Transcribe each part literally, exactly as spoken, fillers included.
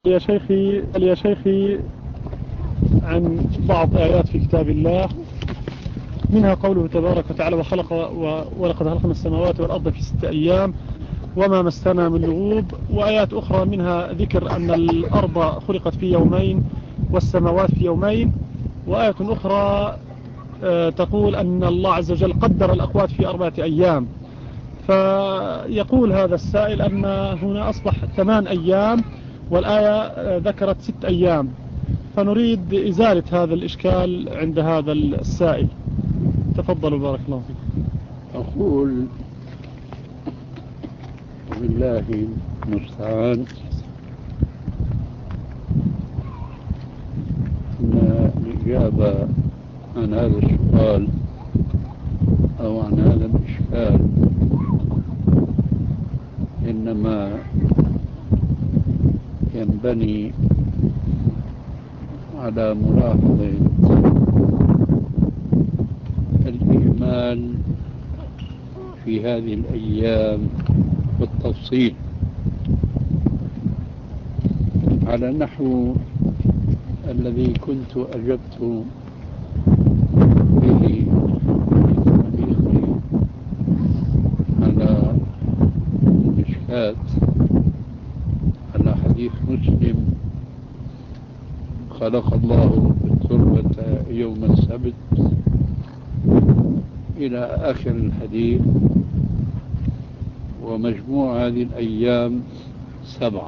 يا شيخي يا شيخي عن بعض آيات في كتاب الله، منها قوله تبارك وتعالى وخلق و... ولقد خلقنا السماوات والأرض في ستة أيام وما مسنا من لغوب، وآيات أخرى منها ذكر أن الأرض خلقت في يومين والسماوات في يومين، وآية أخرى تقول أن الله عز وجل قدر الأقوات في أربعة أيام. فيقول هذا السائل أن هنا أصبح ثمان أيام والآية ذكرت ست أيام، فنريد إزالة هذا الإشكال عند هذا السائل. تفضلوا بارك الله فيكم. أقول بالله المستعان أن الإجابة عن هذا السؤال أو عن هذا الإشكال إنما ينبني على ملاحظة الإهمال في هذه الأيام بالتفصيل على النحو الذي كنت أجبت به على الإشكال على حديث مسلم خلق الله التربة يوم السبت إلى آخر الحديث، ومجموع هذه الأيام سبعة.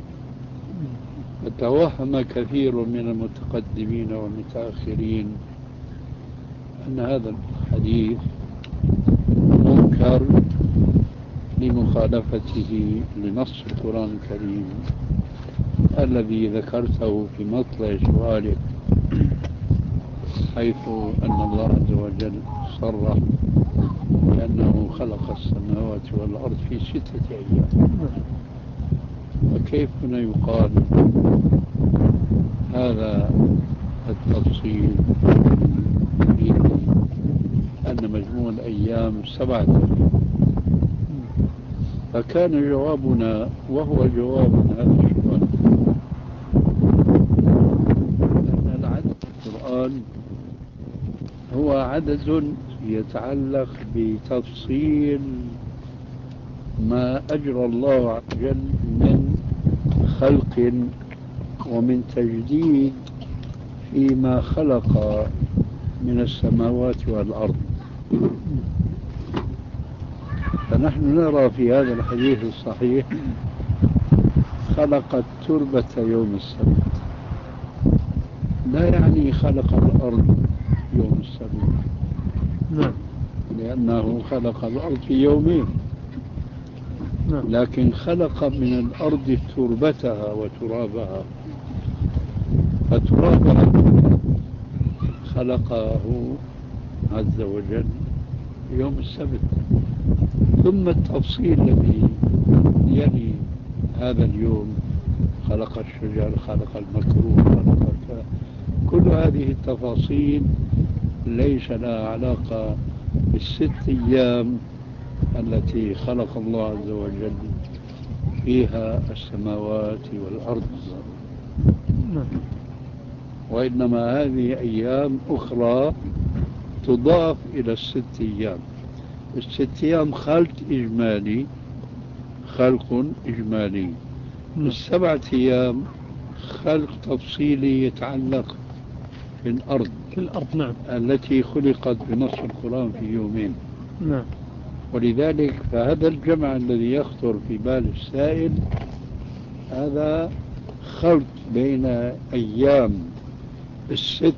فتوهم كثير من المتقدمين والمتأخرين أن هذا الحديث منكر لمخالفته لنص القرآن الكريم الذي ذكرته في مطلع سؤالك، حيث أن الله عز وجل صرح بأنه خلق السماوات والأرض في ستة أيام. وكيف هنا يقال هذا التفصيل أن مجموع الأيام سبعة أيام؟ فكان جوابنا وهو جواب هذا السؤال أن العدد في القرآن هو عدد يتعلق بتفصيل ما أجرى الله عز وجل من خلق ومن تجديد فيما خلق من السماوات والأرض. فنحن نرى في هذا الحديث الصحيح خلق التربة يوم السبت، لا يعني خلق الأرض يوم السبت، نعم، لأنه خلق الأرض في يومين، نعم، لكن خلق من الأرض تربتها وترابها، فترابها خلقه عز وجل يوم السبت. ثم التفصيل الذي يلي هذا اليوم خلق الشجر، خلق المكروه، خلق الكلام. كل هذه التفاصيل ليس لها علاقة بالست أيام التي خلق الله عز وجل فيها السماوات والأرض، وإنما هذه أيام أخرى تضاف إلى الست أيام. الست أيام خلق إجمالي، خلق إجمالي. السبعة أيام خلق تفصيلي يتعلق في الأرض في الأرض نعم، التي خلقت بنص القرآن في يومين. نعم. ولذلك فهذا الجمع الذي يخطر في بال السائل هذا خلط بين أيام الست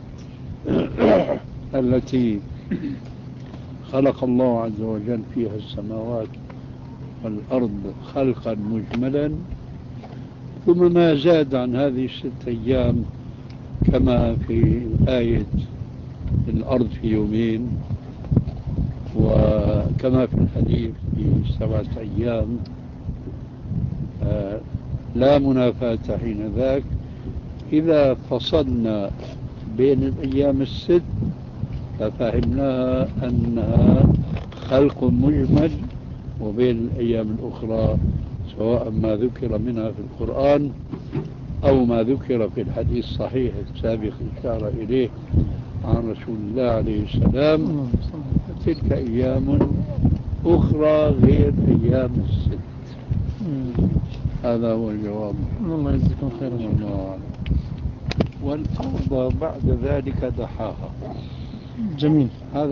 التي خلق الله عز وجل فيها السماوات والأرض خلقا مجملا، ثم ما زاد عن هذه الست أيام كما في آية الأرض في يومين، وكما في الحديث في سبعة أيام. آه لا منافاة حين ذاك إذا فصلنا بين الأيام الست ففهمناها أنها خلق مجمل، وبين الأيام الأخرى سواء ما ذكر منها في القرآن أو ما ذكر في الحديث الصحيح السابق إشارة إليه عن رسول الله عليه السلام، تلك أيام أخرى غير أيام الست. هذا هو الجواب. الله يجزيكم خيرا. الله. والأرض بعد ذلك دحاها. جميل. هذا